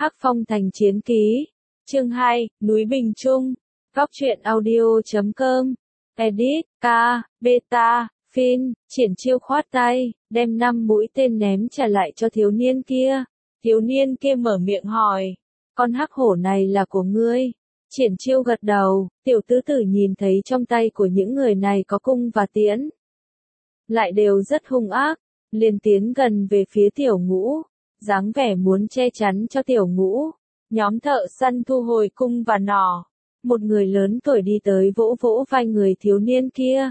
Hắc Phong Thành Chiến Ký. Chương 2, Núi Bình Trung. Góc truyện audio.com. Edit, K, Beta, Fin, Triển Chiêu khoát tay, đem 5 mũi tên ném trả lại cho thiếu niên kia. Thiếu niên kia mở miệng hỏi, con hắc hổ này là của ngươi? Triển Chiêu gật đầu, tiểu tứ tử nhìn thấy trong tay của những người này có cung và tiễn. Lại đều rất hung ác, liền tiến gần về phía tiểu ngũ, dáng vẻ muốn che chắn cho tiểu ngũ. Nhóm thợ săn thu hồi cung và nỏ. Một người lớn tuổi đi tới vỗ vỗ vai người thiếu niên kia.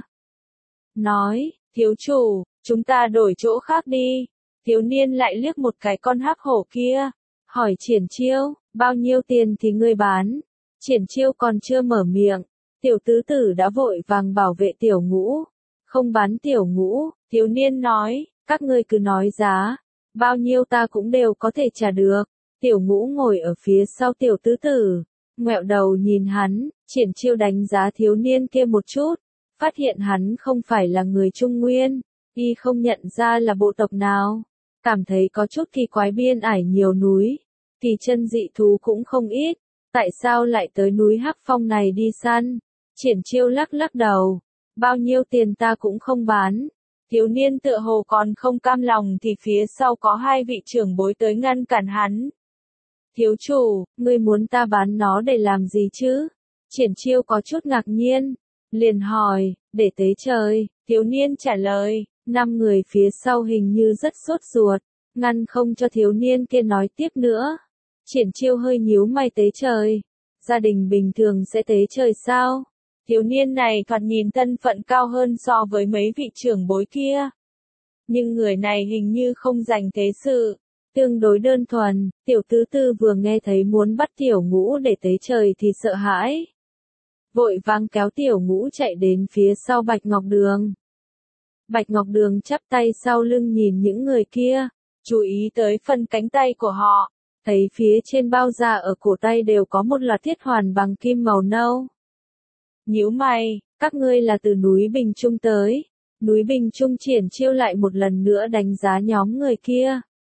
Nói, thiếu chủ, chúng ta đổi chỗ khác đi. Thiếu niên lại liếc một cái con hắc hổ kia. Hỏi Triển Chiêu, bao nhiêu tiền thì ngươi bán? Triển Chiêu còn chưa mở miệng. Tiểu tứ tử đã vội vàng bảo vệ tiểu ngũ. Không bán tiểu ngũ, thiếu niên nói, các ngươi cứ nói giá. Bao nhiêu ta cũng đều có thể trả được. Tiểu ngũ ngồi ở phía sau tiểu tứ tử. Ngoẹo đầu nhìn hắn, Triển Chiêu đánh giá thiếu niên kia một chút. Phát hiện hắn không phải là người Trung Nguyên. Y không nhận ra là bộ tộc nào. Cảm thấy có chút kỳ quái, biên ải nhiều núi. Kỳ chân dị thú cũng không ít. Tại sao lại tới núi Hắc Phong này đi săn? Triển Chiêu lắc lắc đầu. Bao nhiêu tiền ta cũng không bán. Thiếu niên tựa hồ còn không cam lòng thì phía sau có hai vị trưởng bối tới ngăn cản hắn. Thiếu chủ, ngươi muốn ta bán nó để làm gì chứ? Triển Chiêu có chút ngạc nhiên. Liền hỏi, để tế trời. Thiếu niên trả lời, 5 người phía sau hình như rất sốt ruột. Ngăn không cho thiếu niên kia nói tiếp nữa. Triển Chiêu hơi nhíu mày, tế trời. Gia đình bình thường sẽ tế trời sao? Thiếu niên này thoạt nhìn thân phận cao hơn so với mấy vị trưởng bối kia. Nhưng người này hình như không dành thế sự. Tương đối đơn thuần, tiểu tứ tư vừa nghe thấy muốn bắt tiểu ngũ để tế trời thì sợ hãi. Vội vàng kéo tiểu ngũ chạy đến phía sau Bạch Ngọc Đường. Bạch Ngọc Đường chắp tay sau lưng nhìn những người kia, chú ý tới phần cánh tay của họ, thấy phía trên bao da ở cổ tay đều có một loạt thiết hoàn bằng kim màu nâu. Nhíu mày, các ngươi là từ núi Bình Trung tới. Núi Bình Trung. Triển Chiêu lại một lần nữa đánh giá nhóm người kia.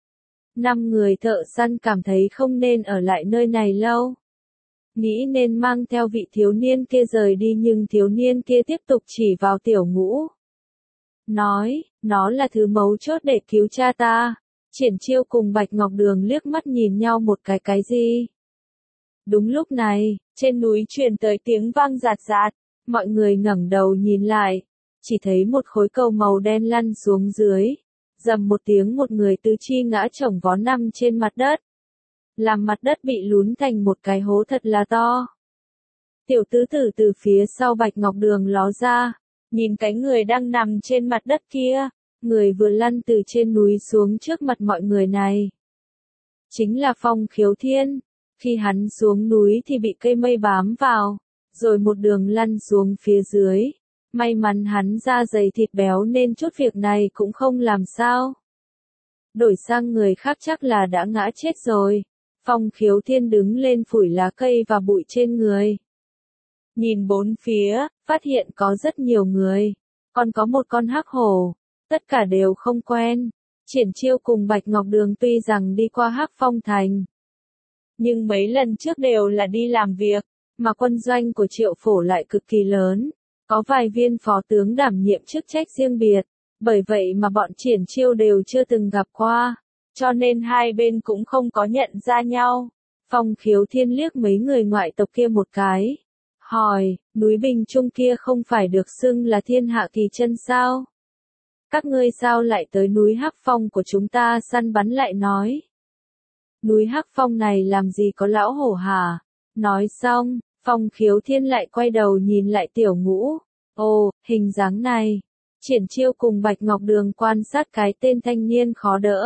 5 người thợ săn cảm thấy không nên ở lại nơi này lâu. Nghĩ nên mang theo vị thiếu niên kia rời đi, nhưng thiếu niên kia tiếp tục chỉ vào tiểu ngũ. Nói, nó là thứ mấu chốt để cứu cha ta. Triển Chiêu cùng Bạch Ngọc Đường liếc mắt nhìn nhau một cái gì? Đúng lúc này, trên núi truyền tới tiếng vang rạt rạt, mọi người ngẩng đầu nhìn lại, chỉ thấy một khối cầu màu đen lăn xuống dưới. Rầm một tiếng, một người tứ chi ngã chồng vó nằm trên mặt đất. Làm mặt đất bị lún thành một cái hố thật là to. Tiểu tứ tử từ phía sau Bạch Ngọc Đường ló ra, nhìn cái người đang nằm trên mặt đất kia, người vừa lăn từ trên núi xuống trước mặt mọi người này. Chính là Phong Khiếu Thiên. Khi hắn xuống núi thì bị cây mây bám vào, rồi một đường lăn xuống phía dưới. May mắn hắn da dày thịt béo nên chút việc này cũng không làm sao. Đổi sang người khác chắc là đã ngã chết rồi. Phong Khiếu Thiên đứng lên phủi lá cây và bụi trên người. Nhìn bốn phía, phát hiện có rất nhiều người. Còn có một con hắc hổ. Tất cả đều không quen. Triển Chiêu cùng Bạch Ngọc Đường tuy rằng đi qua Hắc Phong Thành, nhưng mấy lần trước đều là đi làm việc, mà quân doanh của Triệu Phổ lại cực kỳ lớn. Có vài viên phó tướng đảm nhiệm chức trách riêng biệt, bởi vậy mà bọn Triển Chiêu đều chưa từng gặp qua, cho nên hai bên cũng không có nhận ra nhau. Phong Khiếu Thiên liếc mấy người ngoại tộc kia một cái, hỏi, núi Bình Trung kia không phải được xưng là thiên hạ kỳ chân sao? Các ngươi sao lại tới núi Hắc Phong của chúng ta săn bắn? Lại nói, núi Hắc Phong này làm gì có lão hổ hả? Nói xong, Phong Khiếu Thiên lại quay đầu nhìn lại tiểu ngũ. Ồ, hình dáng này. Triển Chiêu cùng Bạch Ngọc Đường quan sát cái tên thanh niên khó đỡ.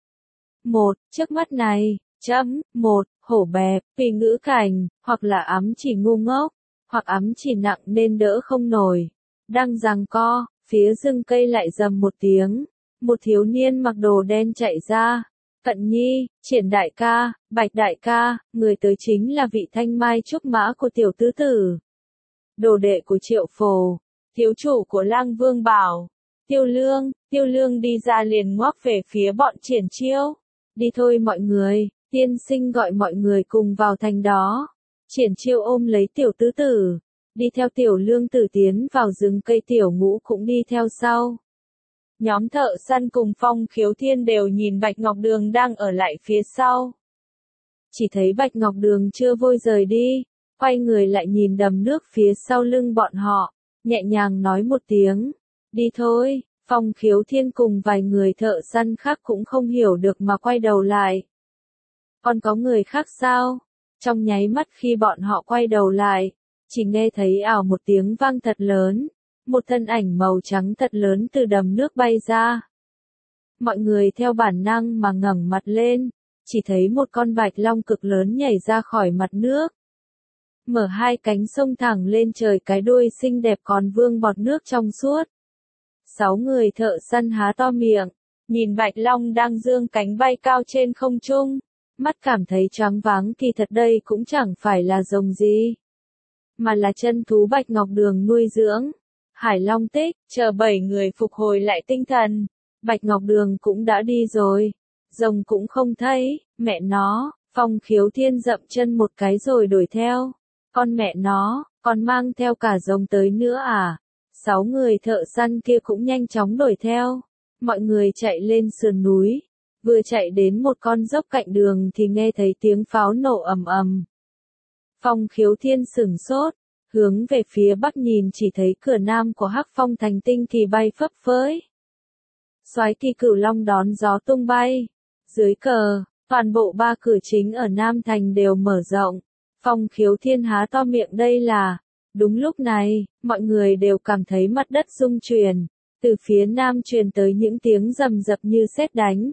Trước mắt này, hổ bẹp, vì ngữ cảnh, hoặc là ám chỉ ngu ngốc, hoặc ám chỉ nặng nên đỡ không nổi. Đang giằng co, phía rừng cây lại rầm một tiếng. Một thiếu niên mặc đồ đen chạy ra. Cận Nhi, Triển đại ca, Bạch đại ca, người tới chính là vị thanh mai trúc mã của tiểu tứ tử. Đồ đệ của Triệu Phổ, thiếu chủ của Lang Vương Bảo. Tiêu Lương đi ra liền ngoắc về phía bọn Triển Chiêu. Đi thôi mọi người, Tiên sinh gọi mọi người cùng vào thành đó. Triển Chiêu ôm lấy tiểu tứ tử, đi theo tiểu lương tử tiến vào rừng cây, tiểu ngũ cũng đi theo sau. Nhóm thợ săn cùng Phong Khiếu Thiên đều nhìn Bạch Ngọc Đường đang ở lại phía sau. Chỉ thấy Bạch Ngọc Đường chưa vội rời đi, quay người lại nhìn đầm nước phía sau lưng bọn họ, nhẹ nhàng nói một tiếng, đi thôi. Phong Khiếu Thiên cùng vài người thợ săn khác cũng không hiểu được mà quay đầu lại. Còn có người khác sao? Trong nháy mắt khi bọn họ quay đầu lại, chỉ nghe thấy ảo một tiếng vang thật lớn, một thân ảnh màu trắng thật lớn từ đầm nước bay ra. Mọi người theo bản năng mà ngẩng mặt lên, chỉ thấy một con bạch long cực lớn nhảy ra khỏi mặt nước. Mở hai cánh xông thẳng lên trời, cái đuôi xinh đẹp còn vương bọt nước trong suốt. 6 người thợ săn há to miệng, nhìn bạch long đang dương cánh bay cao trên không trung, mắt cảm thấy choáng váng, kỳ thật đây cũng chẳng phải là rồng gì, mà là chân thú Bạch Ngọc Đường nuôi dưỡng. Hải Long Tích, chờ 7 người phục hồi lại tinh thần, Bạch Ngọc Đường cũng đã đi rồi, rồng cũng không thấy, mẹ nó. Phong Khiếu Thiên dậm chân một cái rồi đuổi theo, con mẹ nó, còn mang theo cả rồng tới nữa à? 6 người thợ săn kia cũng nhanh chóng đuổi theo, mọi người chạy lên sườn núi, vừa chạy đến một con dốc cạnh đường thì nghe thấy tiếng pháo nổ ầm ầm. Phong Khiếu Thiên sửng sốt, hướng về phía bắc nhìn, chỉ thấy cửa nam của Hắc Phong Thành tinh kỳ bay phấp phới. Soái kỳ Cửu Long đón gió tung bay, dưới cờ, toàn bộ 3 cửa chính ở Nam Thành đều mở rộng. Phong Khiếu Thiên há to miệng, đây là. Đúng lúc này, mọi người đều cảm thấy mặt đất rung chuyển, từ phía nam truyền tới những tiếng rầm rập như sét đánh.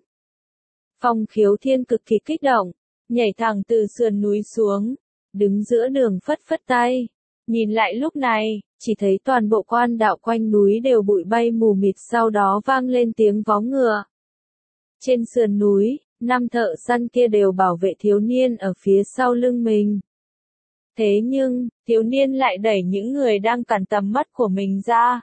Phong Khiếu Thiên cực kỳ kích động, nhảy thẳng từ sườn núi xuống, đứng giữa đường phất phất tay. Nhìn lại lúc này, chỉ thấy toàn bộ quan đạo quanh núi đều bụi bay mù mịt, sau đó vang lên tiếng vó ngựa. Trên sườn núi, 5 thợ săn kia đều bảo vệ thiếu niên ở phía sau lưng mình. Thế nhưng, thiếu niên lại đẩy những người đang cản tầm mắt của mình ra.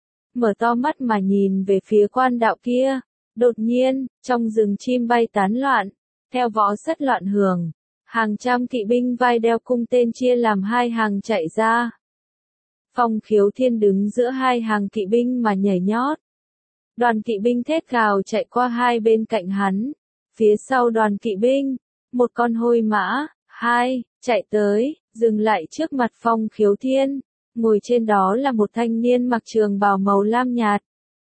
Mở to mắt mà nhìn về phía quan đạo kia. Đột nhiên, trong rừng chim bay tán loạn, theo vó sắt loạn hưởng, hàng trăm kỵ binh vai đeo cung tên chia làm 2 hàng chạy ra. Phong Khiếu Thiên đứng giữa 2 hàng kỵ binh mà nhảy nhót. Đoàn kỵ binh thét gào chạy qua hai bên cạnh hắn. Phía sau đoàn kỵ binh, một con hôi mã, chạy tới, dừng lại trước mặt Phong Khiếu Thiên. Ngồi trên đó là một thanh niên mặc trường bào màu lam nhạt,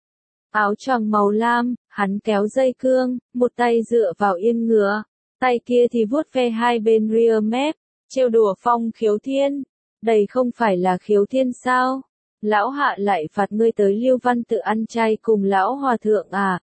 áo choàng màu lam, hắn kéo dây cương, một tay dựa vào yên ngựa, tay kia thì vuốt ve hai bên rear mép, trêu đùa Phong Khiếu Thiên. Đây không phải là Khiếu Thiên sao? Lão hạ lại phạt ngươi tới Lưu Văn tự ăn chay cùng lão hòa thượng à?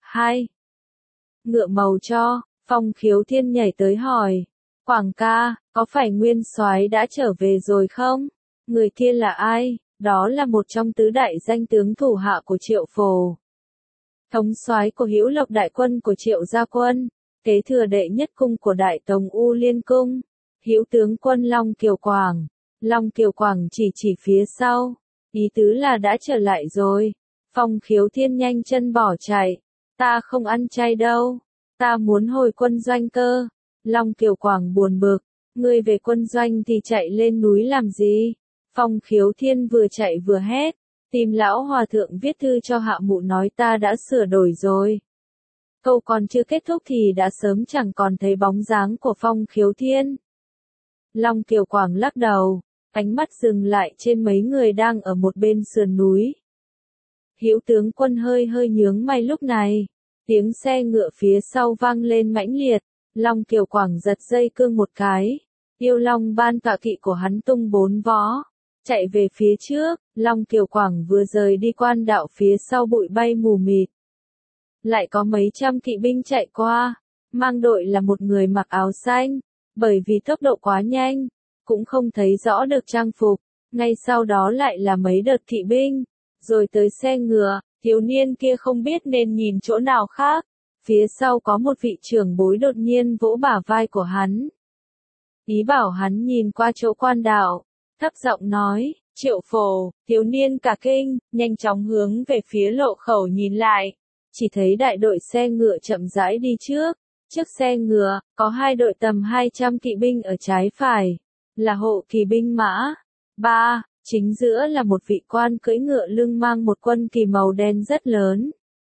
Ngựa màu cho. Phong Khiếu Thiên nhảy tới hỏi, Quảng ca, có phải Nguyên Soái đã trở về rồi không? Người kia là ai? Đó là một trong tứ đại danh tướng thủ hạ của Triệu Phổ, thống soái của Hữu Lộc đại quân của Triệu gia quân, kế thừa đệ nhất cung của Đại Tông U Liên cung, Hữu tướng quân Long Kiều Quảng. Long Kiều Quảng chỉ phía sau, ý tứ là đã trở lại rồi. Phong Khiếu Thiên nhanh chân bỏ chạy, ta không ăn chay đâu, ta muốn hồi quân doanh cơ. Long Kiều Quảng buồn bực, ngươi về quân doanh thì chạy lên núi làm gì? Phong Khiếu Thiên vừa chạy vừa hét, tìm lão hòa thượng viết thư cho hạ mụ nói ta đã sửa đổi rồi. Câu còn chưa kết thúc thì đã sớm chẳng còn thấy bóng dáng của Phong Khiếu Thiên. Long Kiều Quảng lắc đầu, ánh mắt dừng lại trên mấy người đang ở một bên sườn núi. Hữu tướng quân hơi nhướng mày lúc này, tiếng xe ngựa phía sau vang lên mãnh liệt, Long Kiều Quảng giật dây cương một cái, Yêu Long ban tọa kỵ của hắn tung 4 vó, chạy về phía trước. Long Kiều Quảng vừa rời đi quan đạo, phía sau bụi bay mù mịt, lại có mấy trăm kỵ binh chạy qua, mang đội là một người mặc áo xanh, bởi vì tốc độ quá nhanh, cũng không thấy rõ được trang phục. Ngay sau đó lại là mấy đợt kỵ binh, rồi tới xe ngựa. Thiếu niên kia không biết nên nhìn chỗ nào khác, phía sau có một vị trưởng bối đột nhiên vỗ bả vai của hắn, ý bảo hắn nhìn qua chỗ quan đạo, thấp giọng nói, Triệu Phổ. Thiếu niên cả kinh, nhanh chóng hướng về phía lộ khẩu nhìn lại, chỉ thấy đại đội xe ngựa chậm rãi đi trước, Trước xe ngựa, có hai đội tầm 200 kỵ binh ở trái phải, là hộ kỳ binh mã. 3. Chính giữa là một vị quan cưỡi ngựa lưng mang một quân kỳ màu đen rất lớn.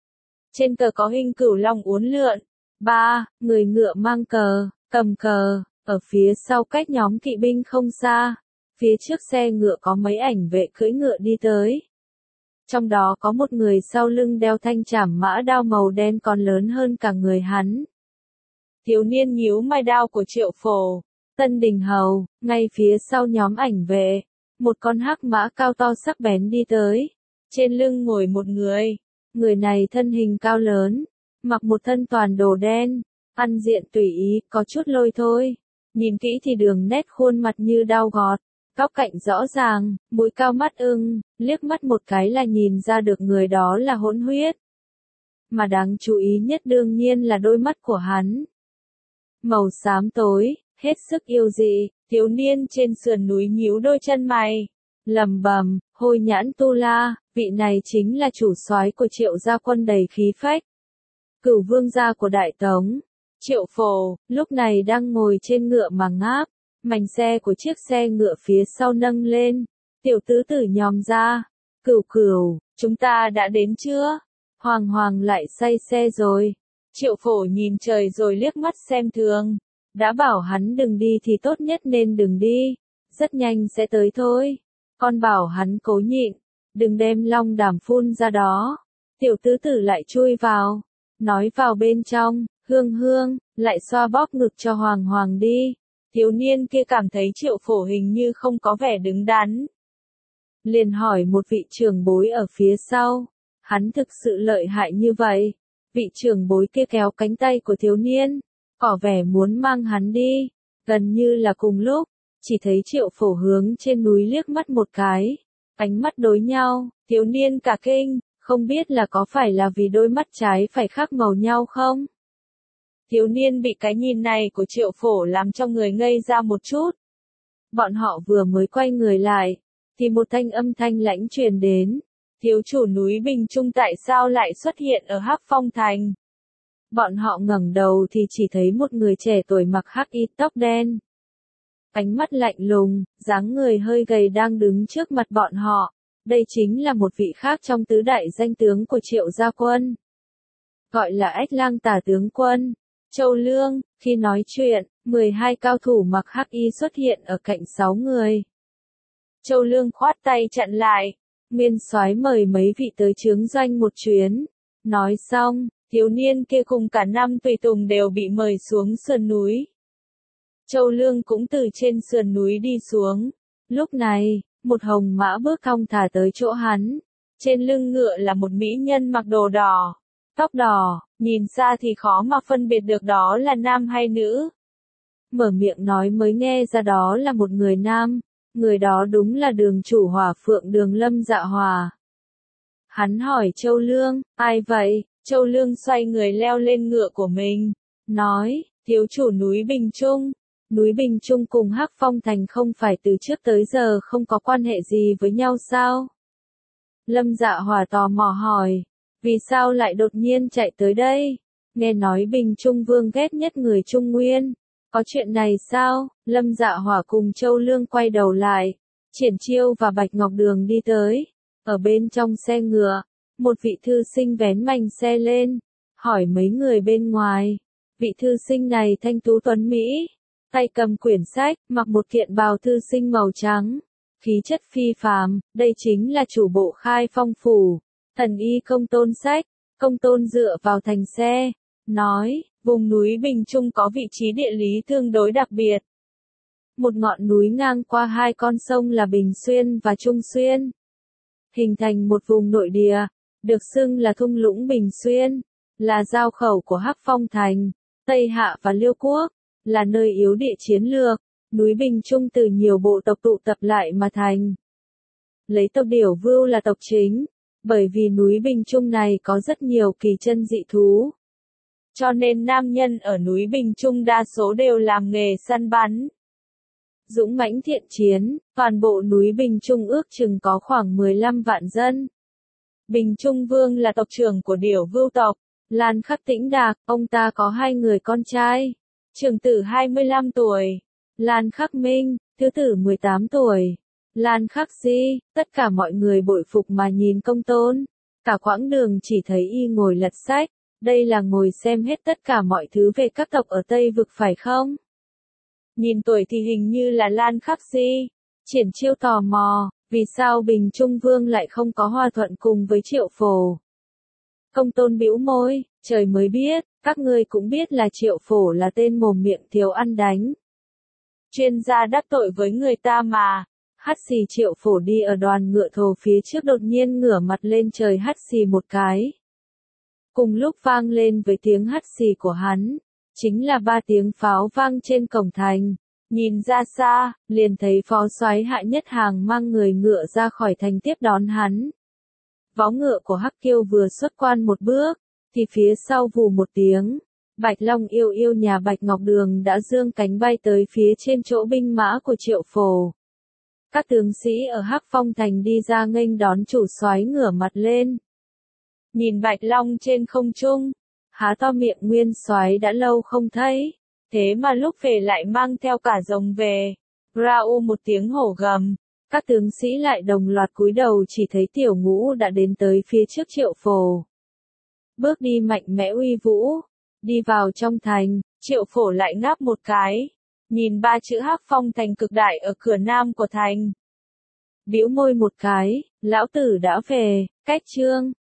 Trên cờ có hình cửu long uốn lượn. 3. Người ngựa mang cờ, cầm cờ, ở phía sau cách nhóm kỵ binh không xa. Phía trước xe ngựa có mấy ảnh vệ cưỡi ngựa đi tới. Trong đó có một người sau lưng đeo thanh trảm mã đao màu đen còn lớn hơn cả người hắn. Thiếu niên nhíu mày, đao của Triệu Phổ, Tân Đình Hầu, ngay phía sau nhóm ảnh vệ. Một con hắc mã cao to sắc bén đi tới. Trên lưng ngồi một người. Người này thân hình cao lớn, mặc một thân toàn đồ đen, ăn diện tùy ý, có chút lôi thôi. Nhìn kỹ thì đường nét khuôn mặt như dao gọt, góc cạnh rõ ràng, mũi cao mắt ưng, liếc mắt một cái là nhìn ra được người đó là hỗn huyết. Mà đáng chú ý nhất đương nhiên là đôi mắt của hắn. Màu xám tối, hết sức yêu dị, thiếu niên trên sườn núi nhíu đôi chân mày, lẩm bẩm, Hồi Nhãn Tu La, vị này chính là chủ soái của Triệu gia quân đầy khí phách. Cửu vương gia của Đại Tống. Triệu Phổ, lúc này đang ngồi trên ngựa mà ngáp, mảnh xe của chiếc xe ngựa phía sau nâng lên. Tiểu tứ tử nhòm ra. Cửu Cửu, chúng ta đã đến chưa? Hoàng Hoàng lại say xe rồi. Triệu Phổ nhìn trời rồi liếc mắt xem thường. Đã bảo hắn đừng đi thì tốt nhất nên đừng đi. Rất nhanh sẽ tới thôi. Con bảo hắn cố nhịn. Đừng đem long đảm phun ra đó. Tiểu tứ tử lại chui vào. Nói vào bên trong, Hương Hương, lại xoa bóp ngực cho Hoàng Hoàng đi. Thiếu niên kia cảm thấy Triệu Phổ hình như không có vẻ đứng đắn. Liền hỏi một vị trưởng bối ở phía sau. Hắn thực sự lợi hại như vậy. Vị trưởng bối kia kéo cánh tay của thiếu niên, tỏ vẻ muốn mang hắn đi. Gần như là cùng lúc, chỉ thấy Triệu Phổ hướng trên núi liếc mắt một cái. Ánh mắt đối nhau, thiếu niên cả kinh, không biết là có phải là vì đôi mắt trái phải khác màu nhau không? Thiếu niên bị cái nhìn này của Triệu Phổ làm cho người ngây ra một chút. Bọn họ vừa mới quay người lại, thì một thanh âm thanh lãnh truyền đến. Thiếu chủ núi Bình Trung tại sao lại xuất hiện ở Hắc Phong Thành? Bọn họ ngẩng đầu thì chỉ thấy một người trẻ tuổi mặc hắc y tóc đen. Ánh mắt lạnh lùng, dáng người hơi gầy đang đứng trước mặt bọn họ. Đây chính là một vị khác trong tứ đại danh tướng của Triệu gia quân. Gọi là Ách Lang Tả tướng quân. Châu Lương, khi nói chuyện, 12 cao thủ mặc hắc y xuất hiện ở cạnh 6 người. Châu Lương khoát tay chặn lại. Nguyên soái mời mấy vị tới chướng doanh một chuyến. Nói xong, thiếu niên kia cùng cả năm tùy tùng đều bị mời xuống sườn núi. Châu Lương cũng từ trên sườn núi đi xuống. Lúc này, một hồng mã bước thong thả tới chỗ hắn. Trên lưng ngựa là một mỹ nhân mặc đồ đỏ, tóc đỏ, nhìn xa thì khó mà phân biệt được đó là nam hay nữ. Mở miệng nói mới nghe ra đó là một người nam. Người đó đúng là đường chủ Hỏa Phượng Đường Lâm Dạ Hòa. Hắn hỏi Châu Lương, ai vậy? Châu Lương xoay người leo lên ngựa của mình, nói, thiếu chủ núi Bình Trung. Núi Bình Trung cùng Hắc Phong Thành không phải từ trước tới giờ không có quan hệ gì với nhau sao? Lâm Dạ Hòa tò mò hỏi, vì sao lại đột nhiên chạy tới đây? Nghe nói Bình Trung Vương ghét nhất người Trung Nguyên. Có chuyện này sao? Lâm Dạ Hỏa cùng Châu Lương quay đầu lại. Triển Chiêu và Bạch Ngọc Đường đi tới. Ở bên trong xe ngựa, một vị thư sinh vén mành xe lên, hỏi mấy người bên ngoài. Vị thư sinh này thanh tú tuấn Mỹ, tay cầm quyển sách, mặc một kiện bào thư sinh màu trắng. Khí chất phi phàm, đây chính là chủ bộ Khai Phong Phủ. Thần y Công Tôn Sách. Công Tôn dựa vào thành xe, nói, vùng núi Bình Trung có vị trí địa lý tương đối đặc biệt. Một ngọn núi ngang qua hai con sông là Bình Xuyên và Trung Xuyên. Hình thành một vùng nội địa, được xưng là thung lũng Bình Xuyên, là giao khẩu của Hắc Phong Thành, Tây Hạ và Liêu Quốc, là nơi yếu địa chiến lược. Núi Bình Trung từ nhiều bộ tộc tụ tập lại mà thành. Lấy tộc Điểu Vưu là tộc chính, bởi vì núi Bình Trung này có rất nhiều kỳ chân dị thú. Cho nên nam nhân ở núi Bình Trung đa số đều làm nghề săn bắn. Dũng mãnh thiện chiến, toàn bộ núi Bình Trung ước chừng có khoảng 15 vạn dân. Bình Trung Vương là tộc trưởng của Điểu Vưu tộc, Lan Khắc Tĩnh Đạc, ông ta có 2 người con trai. Trưởng tử 25 tuổi, Lan Khắc Minh, thứ tử 18 tuổi. Lan Khắc Di, tất cả mọi người bội phục mà nhìn Công Tôn. Cả quãng đường chỉ thấy y ngồi lật sách, đây là ngồi xem hết tất cả mọi thứ về các tộc ở Tây Vực phải không? Nhìn tuổi thì hình như là Lan Khắc Di. Triển Chiêu tò mò, vì sao Bình Trung Vương lại không có hòa thuận cùng với Triệu Phổ? Công Tôn bĩu môi, trời mới biết, các ngươi cũng biết là Triệu Phổ là tên mồm miệng thiếu ăn đánh. Chuyên gia đắc tội với người ta mà. Hắt xì Triệu Phổ đi ở đoàn ngựa thồ phía trước đột nhiên ngửa mặt lên trời hắt xì một cái. Cùng lúc vang lên với tiếng hắt xì của hắn, chính là 3 tiếng pháo vang trên cổng thành. Nhìn ra xa, liền thấy phó soái Hạ Nhất Hàng mang người ngựa ra khỏi thành tiếp đón hắn. Vó ngựa của Hắc Kiêu vừa xuất quan một bước, thì phía sau vù một tiếng, Bạch Long yêu yêu nhà Bạch Ngọc Đường đã dương cánh bay tới phía trên chỗ binh mã của Triệu Phổ. Các tướng sĩ ở Hắc Phong thành đi ra nghênh đón chủ soái ngửa mặt lên. Nhìn Bạch Long trên không trung, há to miệng nguyên soái đã lâu không thấy, thế mà lúc về lại mang theo cả rồng về. Rao một tiếng hổ gầm, các tướng sĩ lại đồng loạt cúi đầu chỉ thấy Tiểu Ngũ đã đến tới phía trước Triệu Phổ. Bước đi mạnh mẽ uy vũ, đi vào trong thành, Triệu Phổ lại ngáp một cái, nhìn 3 chữ Hắc Phong thành cực đại ở cửa nam của thành. Bĩu môi một cái, lão tử đã về, cách chương.